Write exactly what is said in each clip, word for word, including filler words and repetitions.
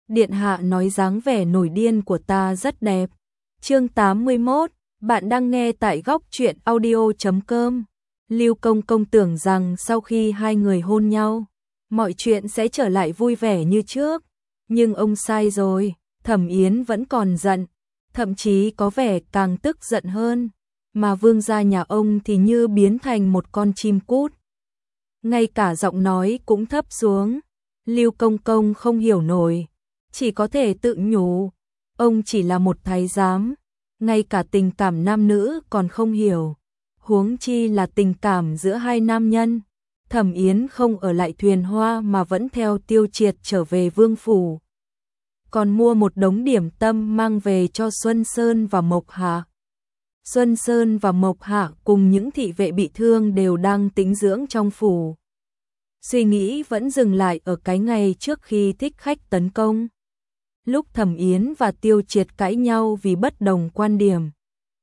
Điện hạ nói dáng vẻ nổi điên của ta rất đẹp. Chương tám mươi mốt, bạn đang nghe tại góc truyện audio chấm com. Lưu Công Công tưởng rằng sau khi hai người hôn nhau, mọi chuyện sẽ trở lại vui vẻ như trước, nhưng ông sai rồi. Thẩm Yến vẫn còn giận, thậm chí có vẻ càng tức giận hơn, mà vương gia nhà ông thì như biến thành một con chim cút. Ngay cả giọng nói cũng thấp xuống. Lưu Công Công không hiểu nổi, chỉ có thể tự nhủ, ông chỉ là một thái giám, ngay cả tình cảm nam nữ còn không hiểu, huống chi là tình cảm giữa hai nam nhân. Thẩm Yến không ở lại thuyền hoa mà vẫn theo Tiêu Triệt trở về vương phủ, còn mua một đống điểm tâm mang về cho Xuân Sơn và Mộc Hạ. Xuân Sơn và Mộc Hạ cùng những thị vệ bị thương đều đang tĩnh dưỡng trong phủ. Suy nghĩ vẫn dừng lại ở cái ngày trước khi thích khách tấn công, lúc Thẩm Yến và Tiêu Triệt cãi nhau vì bất đồng quan điểm.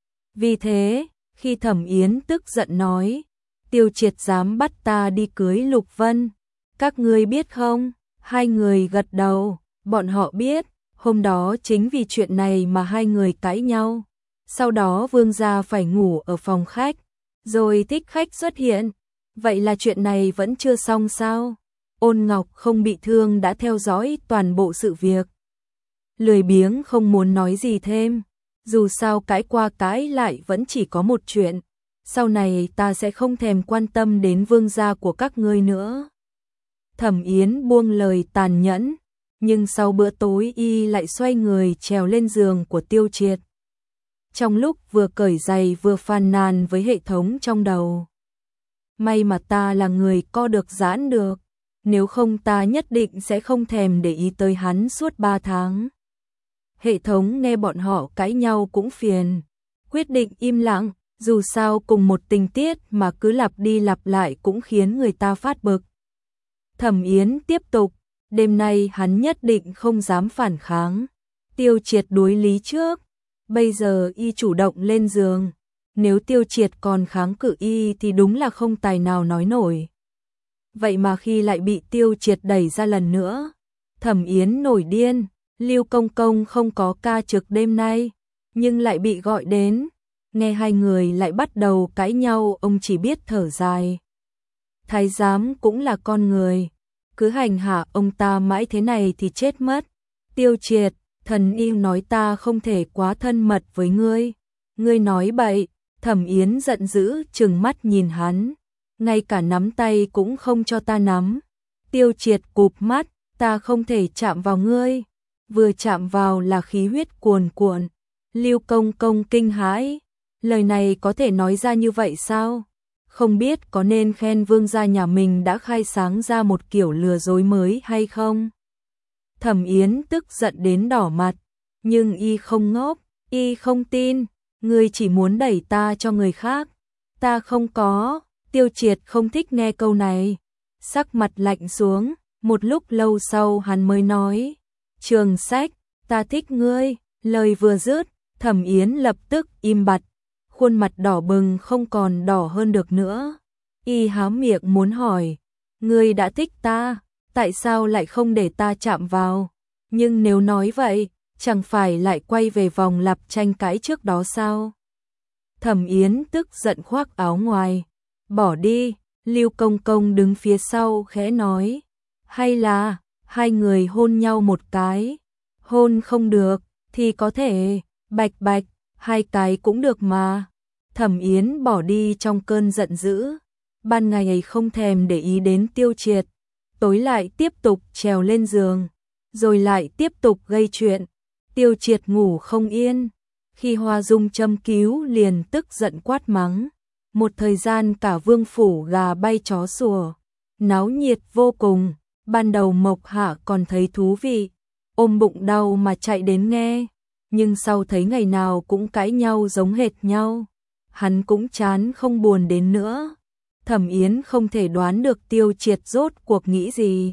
Vì thế, khi Thẩm Yến tức giận nói, Tiêu Triệt dám bắt ta đi cưới Lục Vân, các ngươi biết không? Hai người gật đầu, bọn họ biết, hôm đó chính vì chuyện này mà hai người cãi nhau. Sau đó vương gia phải ngủ ở phòng khách, rồi thích khách xuất hiện. Vậy là chuyện này vẫn chưa xong sao? Ôn Ngọc không bị thương đã theo dõi toàn bộ sự việc. Lười biếng không muốn nói gì thêm, dù sao cãi qua cãi lại vẫn chỉ có một chuyện. Sau này ta sẽ không thèm quan tâm đến vương gia của các ngươi nữa. Thẩm Yến buông lời tàn nhẫn, nhưng sau bữa tối y lại xoay người trèo lên giường của Tiêu Triệt. Trong lúc vừa cởi giày vừa phàn nàn với hệ thống trong đầu. May mà ta là người co được giãn được, nếu không ta nhất định sẽ không thèm để ý tới hắn suốt ba tháng. Hệ thống nghe bọn họ cãi nhau cũng phiền, quyết định im lặng, dù sao cùng một tình tiết mà cứ lặp đi lặp lại cũng khiến người ta phát bực. Thẩm Yến tiếp tục, đêm nay hắn nhất định không dám phản kháng. Tiêu Triệt đối lý trước, bây giờ y chủ động lên giường. Nếu Tiêu Triệt còn kháng cự y thì đúng là không tài nào nói nổi. Vậy mà khi lại bị Tiêu Triệt đẩy ra lần nữa, Thẩm Yến nổi điên. Lưu Công Công không có ca trực đêm nay, nhưng lại bị gọi đến. Nghe hai người lại bắt đầu cãi nhau, ông chỉ biết thở dài. Thái giám cũng là con người, cứ hành hạ ông ta mãi thế này thì chết mất. Tiêu Triệt, thần y nói ta không thể quá thân mật với ngươi. Ngươi nói bậy. Thẩm Yến giận dữ trừng mắt nhìn hắn, ngay cả nắm tay cũng không cho ta nắm. Tiêu Triệt cụp mắt, ta không thể chạm vào ngươi, vừa chạm vào là khí huyết cuồn cuộn. Lưu Công Công kinh hãi, lời này có thể nói ra như vậy sao? Không biết có nên khen vương gia nhà mình đã khai sáng ra một kiểu lừa dối mới hay không? Thẩm Yến tức giận đến đỏ mặt, nhưng y không ngốc, y không tin. Ngươi chỉ muốn đẩy ta cho người khác. Ta không có. Tiêu Triệt không thích nghe câu này, sắc mặt lạnh xuống. Một lúc lâu sau hắn mới nói, Trường Sách, ta thích ngươi. Lời vừa dứt, Thẩm Yến lập tức im bặt, khuôn mặt đỏ bừng không còn đỏ hơn được nữa. Y há miệng muốn hỏi, ngươi đã thích ta, tại sao lại không để ta chạm vào? Nhưng nếu nói vậy, chẳng phải lại quay về vòng lặp tranh cãi trước đó sao? Thẩm Yến tức giận khoác áo ngoài, bỏ đi. Lưu Công Công đứng phía sau khẽ nói, hay là hai người hôn nhau một cái? Hôn không được thì có thể bạch bạch, hai cái cũng được mà. Thẩm Yến bỏ đi trong cơn giận dữ, ban ngày ấy không thèm để ý đến Tiêu Triệt, tối lại tiếp tục trèo lên giường, rồi lại tiếp tục gây chuyện. Tiêu Triệt ngủ không yên, khi Hoa Dung châm cứu liền tức giận quát mắng. Một thời gian cả vương phủ gà bay chó sủa, náo nhiệt vô cùng. Ban đầu Mộc Hạ còn thấy thú vị, ôm bụng đau mà chạy đến nghe, nhưng sau thấy ngày nào cũng cãi nhau giống hệt nhau, hắn cũng chán không buồn đến nữa. Thẩm Yến không thể đoán được Tiêu Triệt rốt cuộc nghĩ gì,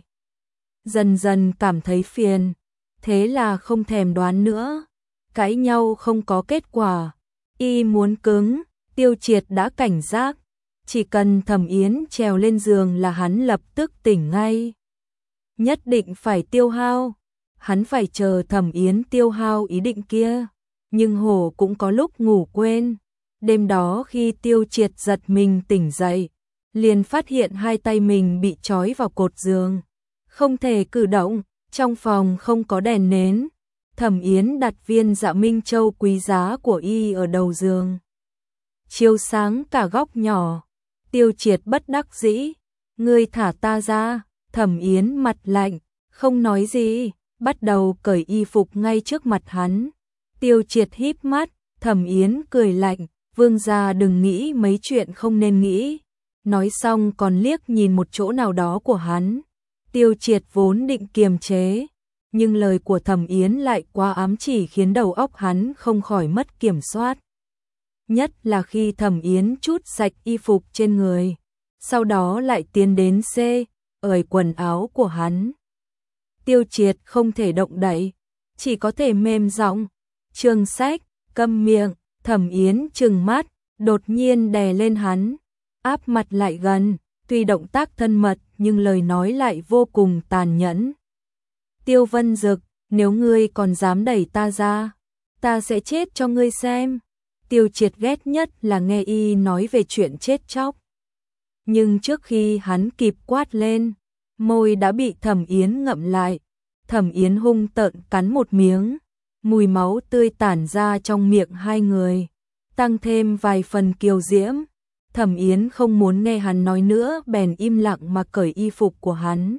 dần dần cảm thấy phiền. Thế là không thèm đoán nữa, cãi nhau không có kết quả, y muốn cứng. Tiêu Triệt đã cảnh giác, chỉ cần Thẩm Yến trèo lên giường là hắn lập tức tỉnh ngay. Nhất định phải tiêu hao. hắn phải chờ Thẩm Yến tiêu hao ý định kia, nhưng Hổ cũng có lúc ngủ quên. Đêm đó khi Tiêu Triệt giật mình tỉnh dậy, liền phát hiện hai tay mình bị trói vào cột giường, không thể cử động, trong phòng không có đèn nến. Thẩm Yến đặt viên Dạ Minh Châu quý giá của y ở đầu giường, chiếu sáng cả góc nhỏ. Tiêu Triệt bất đắc dĩ, ngươi thả ta ra. Thẩm Yến mặt lạnh, không nói gì, bắt đầu cởi y phục ngay trước mặt hắn. Tiêu Triệt híp mắt, Thẩm Yến cười lạnh, vương gia đừng nghĩ mấy chuyện không nên nghĩ. Nói xong còn liếc nhìn một chỗ nào đó của hắn. Tiêu Triệt vốn định kiềm chế, nhưng lời của Thẩm Yến lại quá ám chỉ khiến đầu óc hắn không khỏi mất kiểm soát. Nhất là khi Thẩm Yến trút sạch y phục trên người, sau đó lại tiến đến xê, ởi quần áo của hắn. Tiêu Triệt không thể động đậy, chỉ có thể mềm giọng, "Trường Sách, câm miệng." Thẩm Yến trừng mắt, đột nhiên đè lên hắn, áp mặt lại gần, tuy động tác thân mật nhưng lời nói lại vô cùng tàn nhẫn. "Tiêu Vân Dực, nếu ngươi còn dám đẩy ta ra, ta sẽ chết cho ngươi xem." Tiêu Triệt ghét nhất là nghe y nói về chuyện chết chóc. Nhưng trước khi hắn kịp quát lên, môi đã bị Thẩm Yến ngậm lại. Thẩm Yến hung tợn cắn một miếng, mùi máu tươi tản ra trong miệng hai người, tăng thêm vài phần kiều diễm. Thẩm Yến không muốn nghe hắn nói nữa bèn im lặng mà cởi y phục của hắn.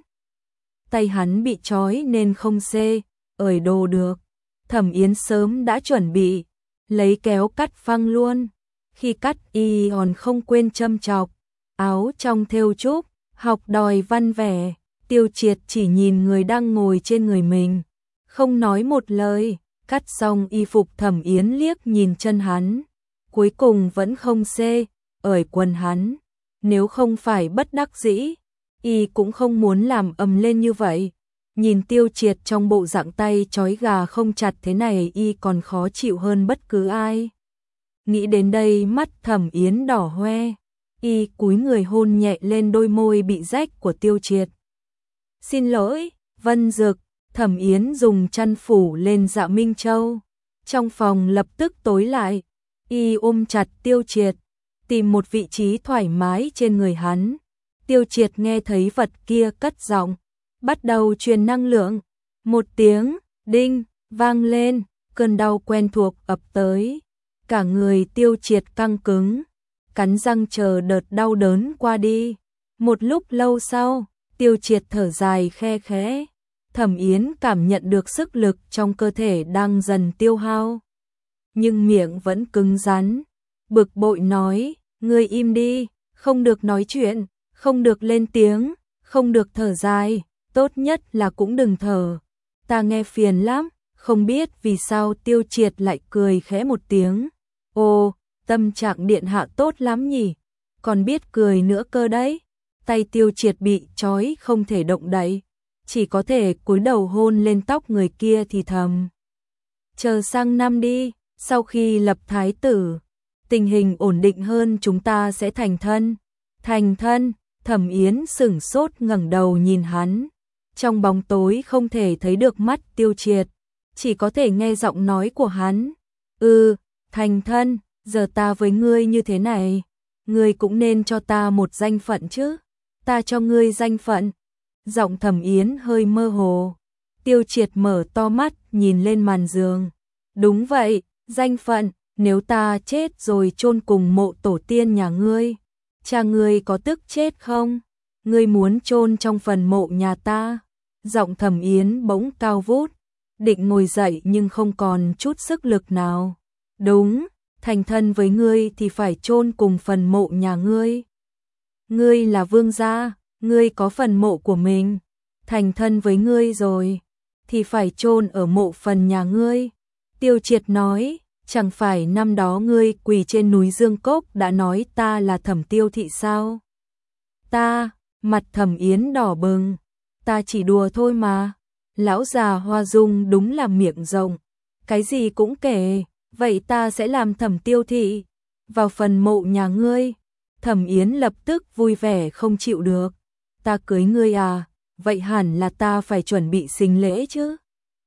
Tay hắn bị trói nên không xê, ởi đồ được. Thẩm Yến sớm đã chuẩn bị, lấy kéo cắt phăng luôn. Khi cắt y còn không quên châm chọc, áo trong thêu trúc, học đòi văn vẻ. Tiêu Triệt chỉ nhìn người đang ngồi trên người mình, không nói một lời. Cắt xong y phục, Thẩm Yến liếc nhìn chân hắn, cuối cùng vẫn không xê, ởi quần hắn. Nếu không phải bất đắc dĩ, y cũng không muốn làm ầm lên như vậy. Nhìn Tiêu Triệt trong bộ dạng tay trói gà không chặt thế này y còn khó chịu hơn bất cứ ai. Nghĩ đến đây mắt Thẩm Yến đỏ hoe, y cúi người hôn nhẹ lên đôi môi bị rách của Tiêu Triệt. "Xin lỗi, Vân Dực." Thẩm Yến dùng chăn phủ lên Dạ Minh Châu. Trong phòng lập tức tối lại, y ôm chặt Tiêu Triệt, tìm một vị trí thoải mái trên người hắn. Tiêu Triệt nghe thấy vật kia cất giọng, bắt đầu truyền năng lượng. Một tiếng đinh vang lên, cơn đau quen thuộc ập tới. Cả người Tiêu Triệt căng cứng, cắn răng chờ đợt đau đớn qua đi. Một lúc lâu sau, Tiêu Triệt thở dài khe khẽ. Thẩm Yến cảm nhận được sức lực trong cơ thể đang dần tiêu hao, nhưng miệng vẫn cứng rắn, bực bội nói, "Ngươi im đi, không được nói chuyện, không được lên tiếng, không được thở dài, tốt nhất là cũng đừng thở, ta nghe phiền lắm." Không biết vì sao Tiêu Triệt lại cười khẽ một tiếng, "Ồ, tâm trạng điện hạ tốt lắm nhỉ, còn biết cười nữa cơ đấy." Tay Tiêu Triệt bị trói không thể động đậy, chỉ có thể cúi đầu hôn lên tóc người kia thì thầm, "Chờ sang năm đi, sau khi lập thái tử, tình hình ổn định hơn chúng ta sẽ thành thân." "Thành thân?" Thẩm Yến sửng sốt ngẩng đầu nhìn hắn. Trong bóng tối không thể thấy được mắt Tiêu Triệt, chỉ có thể nghe giọng nói của hắn. "Ừ, thành thân, giờ ta với ngươi như thế này, ngươi cũng nên cho ta một danh phận chứ." "Ta cho ngươi danh phận?" Giọng Thẩm Yến hơi mơ hồ. Tiêu Triệt mở to mắt nhìn lên màn giường. "Đúng vậy, danh phận, nếu ta chết rồi chôn cùng mộ tổ tiên nhà ngươi, cha ngươi có tức chết không? Ngươi muốn chôn trong phần mộ nhà ta?" Giọng Thẩm Yến bỗng cao vút, định ngồi dậy nhưng không còn chút sức lực nào. "Đúng, thành thân với ngươi thì phải chôn cùng phần mộ nhà ngươi. Ngươi là vương gia, ngươi có phần mộ của mình, thành thân với ngươi rồi thì phải chôn ở mộ phần nhà ngươi." Tiêu Triệt nói, "Chẳng phải năm đó ngươi quỳ trên núi Dương Cốc đã nói ta là Thẩm Tiêu thị sao?" "Ta?" Mặt Thẩm Yến đỏ bừng, "Ta chỉ đùa thôi mà." Lão già Hoa Dung đúng là miệng rộng, cái gì cũng kể. "Vậy ta sẽ làm Thẩm Tiêu thị vào phần mộ nhà ngươi." Thẩm Yến lập tức vui vẻ không chịu được. "Ta cưới ngươi à? Vậy hẳn là ta phải chuẩn bị sính lễ chứ."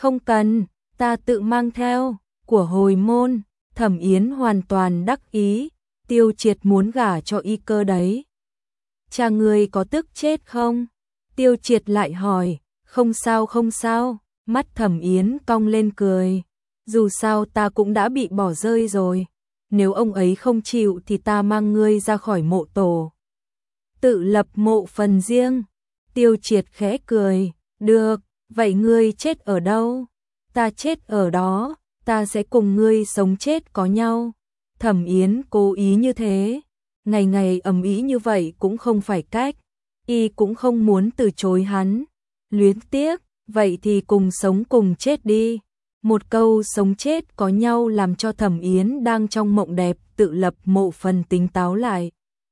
Không cần, ta tự mang theo, của hồi môn. Thẩm Yến hoàn toàn đắc ý, Tiêu Triệt muốn gả cho y cơ đấy. Cha ngươi có tức chết không? Tiêu Triệt lại hỏi, không sao không sao, mắt Thẩm Yến cong lên cười. Dù sao ta cũng đã bị bỏ rơi rồi, nếu ông ấy không chịu thì ta mang ngươi ra khỏi mộ tổ. Tự lập mộ phần riêng. Tiêu Triệt khẽ cười, được, vậy ngươi chết ở đâu? Ta chết ở đó, ta sẽ cùng ngươi sống chết có nhau. Thẩm Yến cố ý như thế, ngày ngày ầm ĩ như vậy cũng không phải cách, y cũng không muốn từ chối hắn. Luyến tiếc, vậy thì cùng sống cùng chết đi. Một câu sống chết có nhau làm cho Thẩm Yến đang trong mộng đẹp tự lập mộ phần tỉnh táo lại.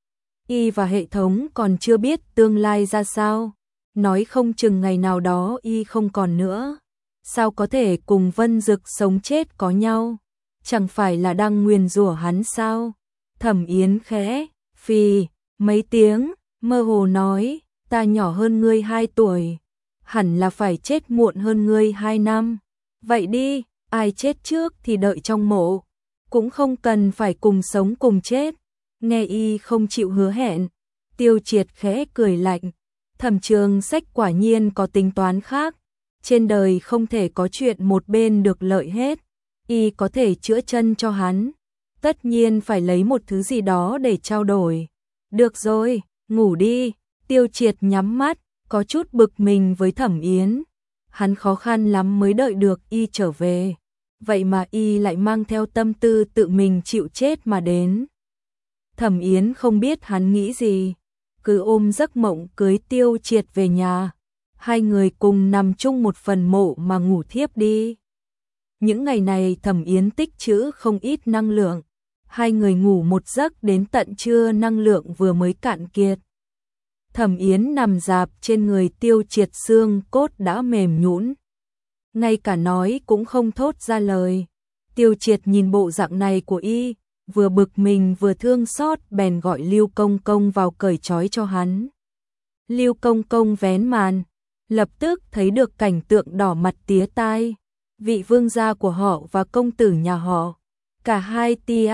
Y và hệ thống còn chưa biết tương lai ra sao, nói không chừng ngày nào đó y không còn nữa. Sao có thể cùng Vân Dực sống chết có nhau? Chẳng phải là đang nguyền rủa hắn sao? Thẩm Yến khẽ phì mấy tiếng, mơ hồ nói, ta nhỏ hơn ngươi hai tuổi, hẳn là phải chết muộn hơn ngươi hai năm. Vậy đi, ai chết trước thì đợi trong mộ, cũng không cần phải cùng sống cùng chết. Nghe y không chịu hứa hẹn, Tiêu Triệt khẽ cười lạnh. Thẩm Trường Sách quả nhiên có tính toán khác. Trên đời không thể có chuyện một bên được lợi hết. Y có thể chữa chân cho hắn, tất nhiên phải lấy một thứ gì đó để trao đổi. Được rồi, ngủ đi. Tiêu Triệt nhắm mắt, có chút bực mình với Thẩm Yến. Hắn khó khăn lắm mới đợi được y trở về, vậy mà y lại mang theo tâm tư tự mình chịu chết mà đến. Thẩm Yến không biết hắn nghĩ gì, cứ ôm giấc mộng cưới Tiêu Triệt về nhà. Hai người cùng nằm chung một phần mộ mà ngủ thiếp đi. Những ngày này Thẩm Yến tích trữ không ít năng lượng. Hai người ngủ một giấc đến tận trưa năng lượng vừa mới cạn kiệt. Thẩm Yến nằm rạp trên người Tiêu Triệt, xương cốt đã mềm nhũn, ngay cả nói cũng không thốt ra lời. Tiêu Triệt nhìn bộ dạng này của y, vừa bực mình vừa thương xót, bèn gọi Lưu Công Công vào cởi trói cho hắn. Lưu Công Công vén màn, lập tức thấy được cảnh tượng đỏ mặt tía tai. Vị vương gia của họ và công tử nhà họ, cả hai tia,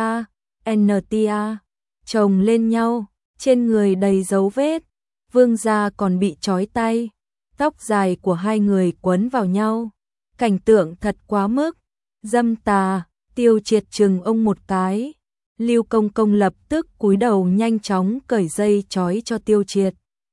n tia, chồng lên nhau, trên người đầy dấu vết. Vương gia còn bị trói tay, tóc dài của hai người quấn vào nhau. Cảnh tượng thật quá mức, dâm tà. Tiêu Triệt chừng ông một cái. Lưu Công Công lập tức cúi đầu nhanh chóng cởi dây trói cho Tiêu Triệt.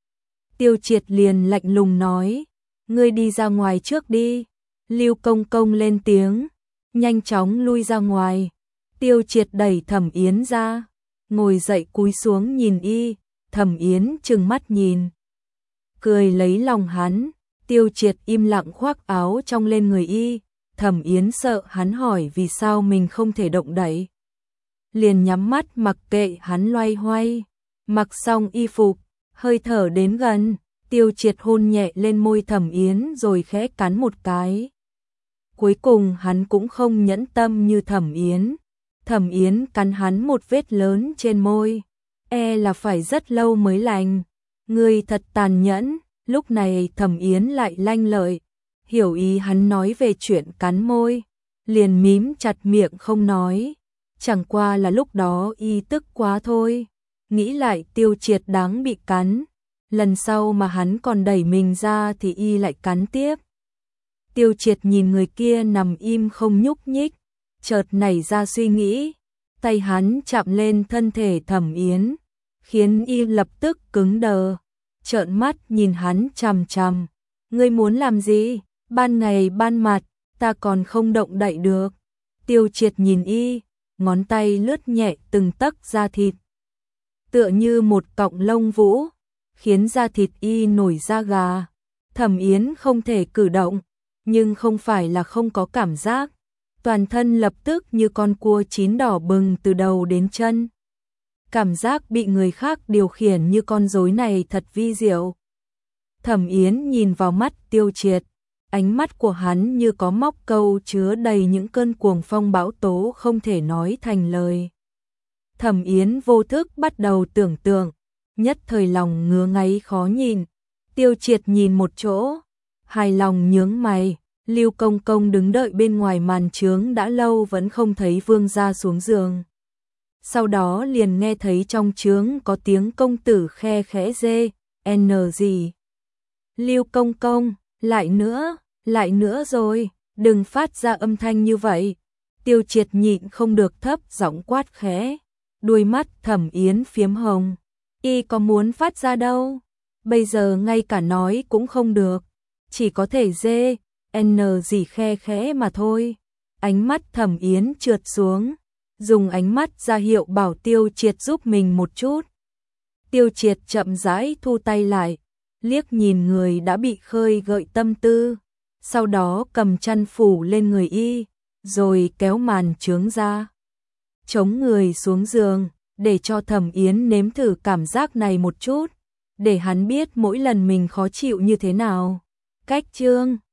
Tiêu Triệt liền lạnh lùng nói, ngươi đi ra ngoài trước đi. Lưu Công Công lên tiếng, nhanh chóng lui ra ngoài. Tiêu Triệt đẩy Thẩm Yến ra, ngồi dậy cúi xuống nhìn y. Thẩm Yến trừng mắt nhìn, cười lấy lòng hắn. Tiêu Triệt im lặng khoác áo trong lên người y. Thẩm Yến sợ hắn hỏi vì sao mình không thể động đậy, liền nhắm mắt mặc kệ hắn loay hoay. Mặc xong y phục, hơi thở đến gần, Tiêu Triệt hôn nhẹ lên môi Thẩm Yến rồi khẽ cắn một cái. Cuối cùng hắn cũng không nhẫn tâm như Thẩm Yến. Thẩm Yến cắn hắn một vết lớn trên môi, e là phải rất lâu mới lành. Ngươi thật tàn nhẫn. Lúc này Thẩm Yến lại lanh lợi, hiểu ý hắn nói về chuyện cắn môi, liền mím chặt miệng không nói. Chẳng qua là lúc đó y tức quá thôi, nghĩ lại Tiêu Triệt đáng bị cắn, lần sau mà hắn còn đẩy mình ra thì y lại cắn tiếp. Tiêu Triệt nhìn người kia nằm im không nhúc nhích, chợt nảy ra suy nghĩ, tay hắn chạm lên thân thể Thẩm Yến, khiến y lập tức cứng đờ, trợn mắt nhìn hắn chằm chằm. Ngươi muốn làm gì? Ban ngày ban mặt, ta còn không động đậy được. Tiêu Triệt nhìn y, ngón tay lướt nhẹ từng tấc da thịt, tựa như một cọng lông vũ, khiến da thịt y nổi da gà. Thẩm Yến không thể cử động, nhưng không phải là không có cảm giác, toàn thân lập tức như con cua chín đỏ bừng từ đầu đến chân. Cảm giác bị người khác điều khiển như con rối này thật vi diệu. Thẩm Yến nhìn vào mắt Tiêu Triệt, ánh mắt của hắn như có móc câu chứa đầy những cơn cuồng phong bão tố không thể nói thành lời. Thẩm Yến vô thức bắt đầu tưởng tượng, nhất thời lòng ngứa ngáy khó nhìn. Tiêu Triệt nhìn một chỗ, hài lòng nhướng mày, Lưu Công Công đứng đợi bên ngoài màn trướng đã lâu vẫn không thấy vương gia xuống giường. Sau đó liền nghe thấy trong trướng có tiếng công tử khe khẽ dê, n gì. Lưu Công Công, lại nữa, lại nữa rồi, đừng phát ra âm thanh như vậy. Tiêu Triệt nhịn không được thấp giọng quát khẽ, đuôi mắt Thẩm Yến phiếm hồng. Y có muốn phát ra đâu, bây giờ ngay cả nói cũng không được, chỉ có thể dê, n gì khe khẽ mà thôi. Ánh mắt Thẩm Yến trượt xuống, dùng ánh mắt ra hiệu bảo Tiêu Triệt giúp mình một chút. Tiêu Triệt chậm rãi thu tay lại, liếc nhìn người đã bị khơi gợi tâm tư, sau đó cầm chăn phủ lên người y, rồi kéo màn trướng ra, chống người xuống giường, để cho Thẩm Yến nếm thử cảm giác này một chút, để hắn biết mỗi lần mình khó chịu như thế nào. Cách chương